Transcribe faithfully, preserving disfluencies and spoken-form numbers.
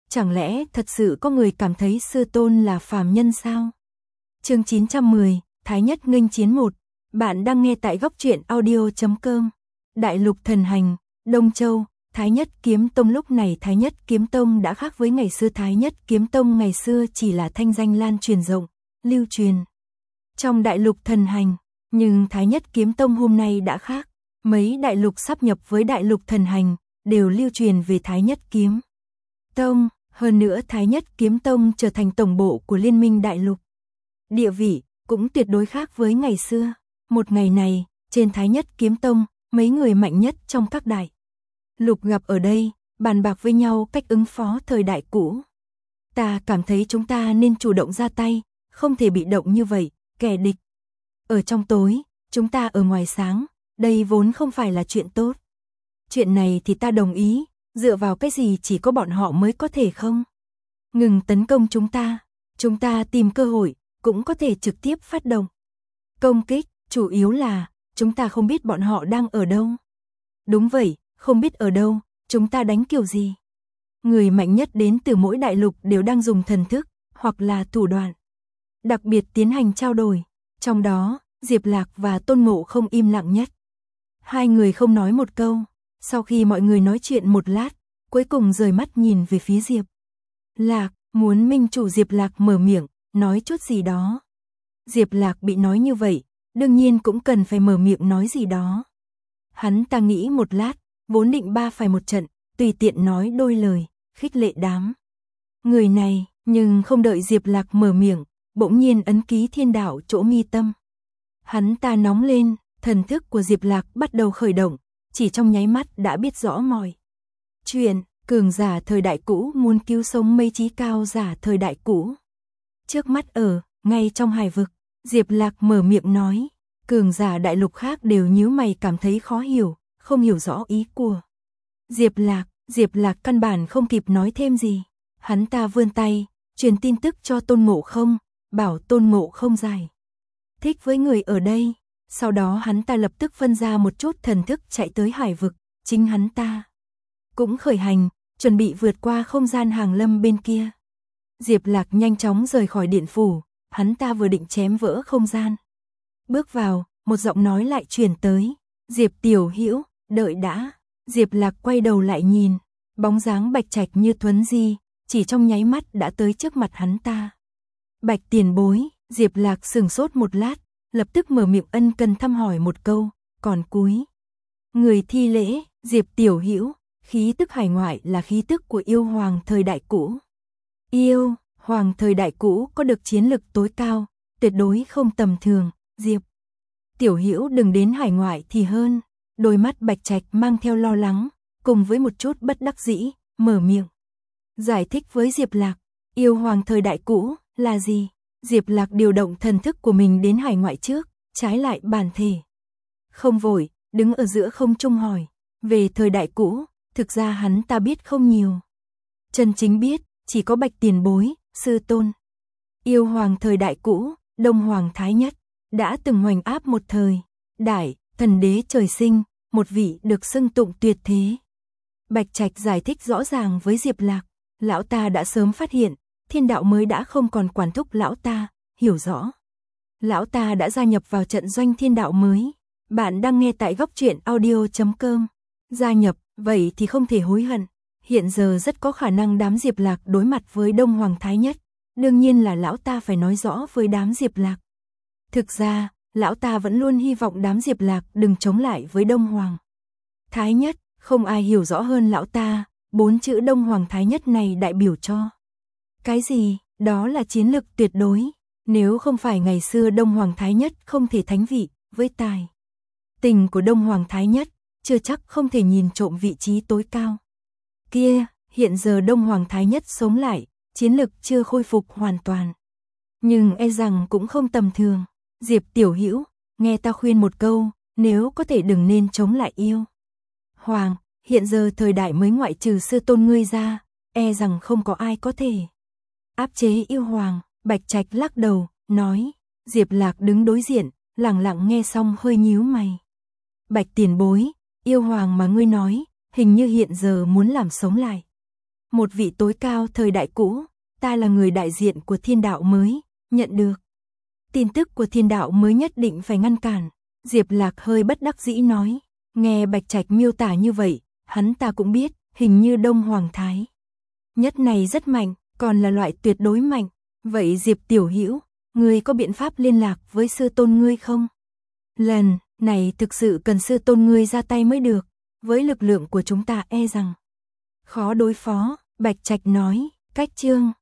Chẳng lẽ thật sự có người cảm thấy sư tôn là phàm nhân sao? Chương chín trăm mười, Thái Nhất nghênh chiến một. Bạn đang nghe tại góc truyện audio chấm com. Đại lục thần hành, Đông Châu, Thái Nhất Kiếm Tông. Lúc này Thái Nhất Kiếm Tông đã khác với ngày xưa. Thái Nhất Kiếm Tông ngày xưa chỉ là thanh danh lan truyền rộng, lưu truyền trong đại lục thần hành, nhưng Thái Nhất Kiếm Tông hôm nay đã khác. Mấy đại lục sáp nhập với đại lục thần hành đều lưu truyền về Thái Nhất Kiếm Tông, hơn nữa Thái Nhất Kiếm Tông trở thành tổng bộ của Liên minh đại lục. Địa vị cũng tuyệt đối khác với ngày xưa. Một ngày này, trên Thái Nhất Kiếm Tông, mấy người mạnh nhất trong các đại lục gặp ở đây, bàn bạc với nhau cách ứng phó thời đại cũ. Ta cảm thấy chúng ta nên chủ động ra tay, không thể bị động như vậy, kẻ địch ở trong tối, chúng ta ở ngoài sáng, đây vốn không phải là chuyện tốt. Chuyện này thì ta đồng ý, dựa vào cái gì chỉ có bọn họ mới có thể không ngừng tấn công chúng ta, chúng ta tìm cơ hội, cũng có thể trực tiếp phát động công kích, chủ yếu là chúng ta không biết bọn họ đang ở đâu. Đúng vậy, không biết ở đâu, chúng ta đánh kiểu gì? Người mạnh nhất đến từ mỗi đại lục đều đang dùng thần thức, hoặc là thủ đoạn đặc biệt tiến hành trao đổi. Trong đó, Diệp Lạc và Tôn Ngộ không im lặng nhất. Hai người không nói một câu. Sau khi mọi người nói chuyện một lát, cuối cùng rời mắt nhìn về phía Diệp Lạc, muốn minh chủ Diệp Lạc mở miệng, nói chút gì đó. Diệp Lạc bị nói như vậy, đương nhiên cũng cần phải mở miệng nói gì đó. Hắn ta nghĩ một lát, vốn định ba phải một trận, tùy tiện nói đôi lời, khích lệ đám người này, nhưng không đợi Diệp Lạc mở miệng, bỗng nhiên ấn ký thiên đạo chỗ mi tâm. Hắn ta nóng lên, thần thức của Diệp Lạc bắt đầu khởi động, chỉ trong nháy mắt đã biết rõ mọi chuyện. Cường giả thời đại cũ muốn cứu sống mấy trí cao giả thời đại cũ. Trước mắt ở, ngay trong hải vực, Diệp Lạc mở miệng nói, cường giả đại lục khác đều nhíu mày cảm thấy khó hiểu, không hiểu rõ ý của Diệp Lạc. Diệp Lạc căn bản không kịp nói thêm gì. Hắn ta vươn tay, truyền tin tức cho Tôn Ngộ không, bảo Tôn Ngộ không giải thích với người ở đây. Sau đó hắn ta lập tức phân ra một chút thần thức chạy tới hải vực, chính hắn ta cũng khởi hành, chuẩn bị vượt qua không gian hàng lâm bên kia. Diệp Lạc nhanh chóng rời khỏi điện phủ, hắn ta vừa định chém vỡ không gian. Bước vào, một giọng nói lại truyền tới, Diệp Tiểu Hữu, đợi đã. Diệp Lạc quay đầu lại nhìn, bóng dáng Bạch Trạch như thuấn di, chỉ trong nháy mắt đã tới trước mặt hắn ta. Bạch tiền bối, Diệp Lạc sừng sốt một lát, lập tức mở miệng ân cần thăm hỏi một câu, còn cúi người thi lễ. Diệp Tiểu Hữu, khí tức hải ngoại là khí tức của yêu hoàng thời đại cũ. Yêu hoàng thời đại cũ có được chiến lực tối cao, tuyệt đối không tầm thường. Diệp Tiểu Hữu đừng đến hải ngoại thì hơn. Đôi mắt Bạch Trạch mang theo lo lắng, cùng với một chút bất đắc dĩ, mở miệng giải thích với Diệp Lạc, yêu hoàng thời đại cũ là gì? Diệp Lạc điều động thần thức của mình đến hải ngoại trước, trái lại bản thể không vội, đứng ở giữa không trung hỏi, về thời đại cũ, thực ra hắn ta biết không nhiều. Chân chính biết, chỉ có Bạch tiền bối, sư tôn. Yêu hoàng thời đại cũ, Đông Hoàng Thái Nhất, đã từng hoành áp một thời, đại, thần đế trời sinh, một vị được xưng tụng tuyệt thế. Bạch Trạch giải thích rõ ràng với Diệp Lạc, lão ta đã sớm phát hiện, thiên đạo mới đã không còn quản thúc lão ta, hiểu rõ. Lão ta đã gia nhập vào trận doanh thiên đạo mới. Bạn đang nghe tại góc truyện audio chấm com. Gia nhập, vậy thì không thể hối hận. Hiện giờ rất có khả năng đám Diệp Lạc đối mặt với Đông Hoàng Thái Nhất. Đương nhiên là lão ta phải nói rõ với đám Diệp Lạc. Thực ra, lão ta vẫn luôn hy vọng đám Diệp Lạc đừng chống lại với Đông Hoàng Thái Nhất. Không ai hiểu rõ hơn lão ta, bốn chữ Đông Hoàng Thái Nhất này đại biểu cho cái gì? Đó là chiến lực tuyệt đối. Nếu không phải ngày xưa Đông Hoàng Thái Nhất không thể thánh vị, với tài tình của Đông Hoàng Thái Nhất, chưa chắc không thể nhìn trộm vị trí tối cao. Kia, hiện giờ Đông Hoàng Thái Nhất sống lại, chiến lực chưa khôi phục hoàn toàn. Nhưng e rằng cũng không tầm thường. Diệp Tiểu Hữu, nghe ta khuyên một câu, nếu có thể đừng nên chống lại yêu hoàng, hiện giờ thời đại mới ngoại trừ sư tôn ngươi ra, e rằng không có ai có thể áp chế yêu hoàng. Bạch Trạch lắc đầu, nói. Diệp Lạc đứng đối diện, lặng lặng nghe xong hơi nhíu mày. Bạch tiền bối, yêu hoàng mà ngươi nói, hình như hiện giờ muốn làm sống lại. một vị tối cao thời đại cũ, ta là người đại diện của thiên đạo mới, nhận được. Tin tức của thiên đạo mới nhất định phải ngăn cản. Diệp Lạc hơi bất đắc dĩ nói. Nghe Bạch Trạch miêu tả như vậy, hắn ta cũng biết, hình như Đông Hoàng Thái Nhất này rất mạnh, còn là loại tuyệt đối mạnh. Vậy Diệp Tiểu Hữu, ngươi có biện pháp liên lạc với sư tôn ngươi không? Lần này thực sự cần sư tôn ngươi ra tay mới được. Với lực lượng của chúng ta e rằng khó đối phó, Bạch Trạch nói. Cách chương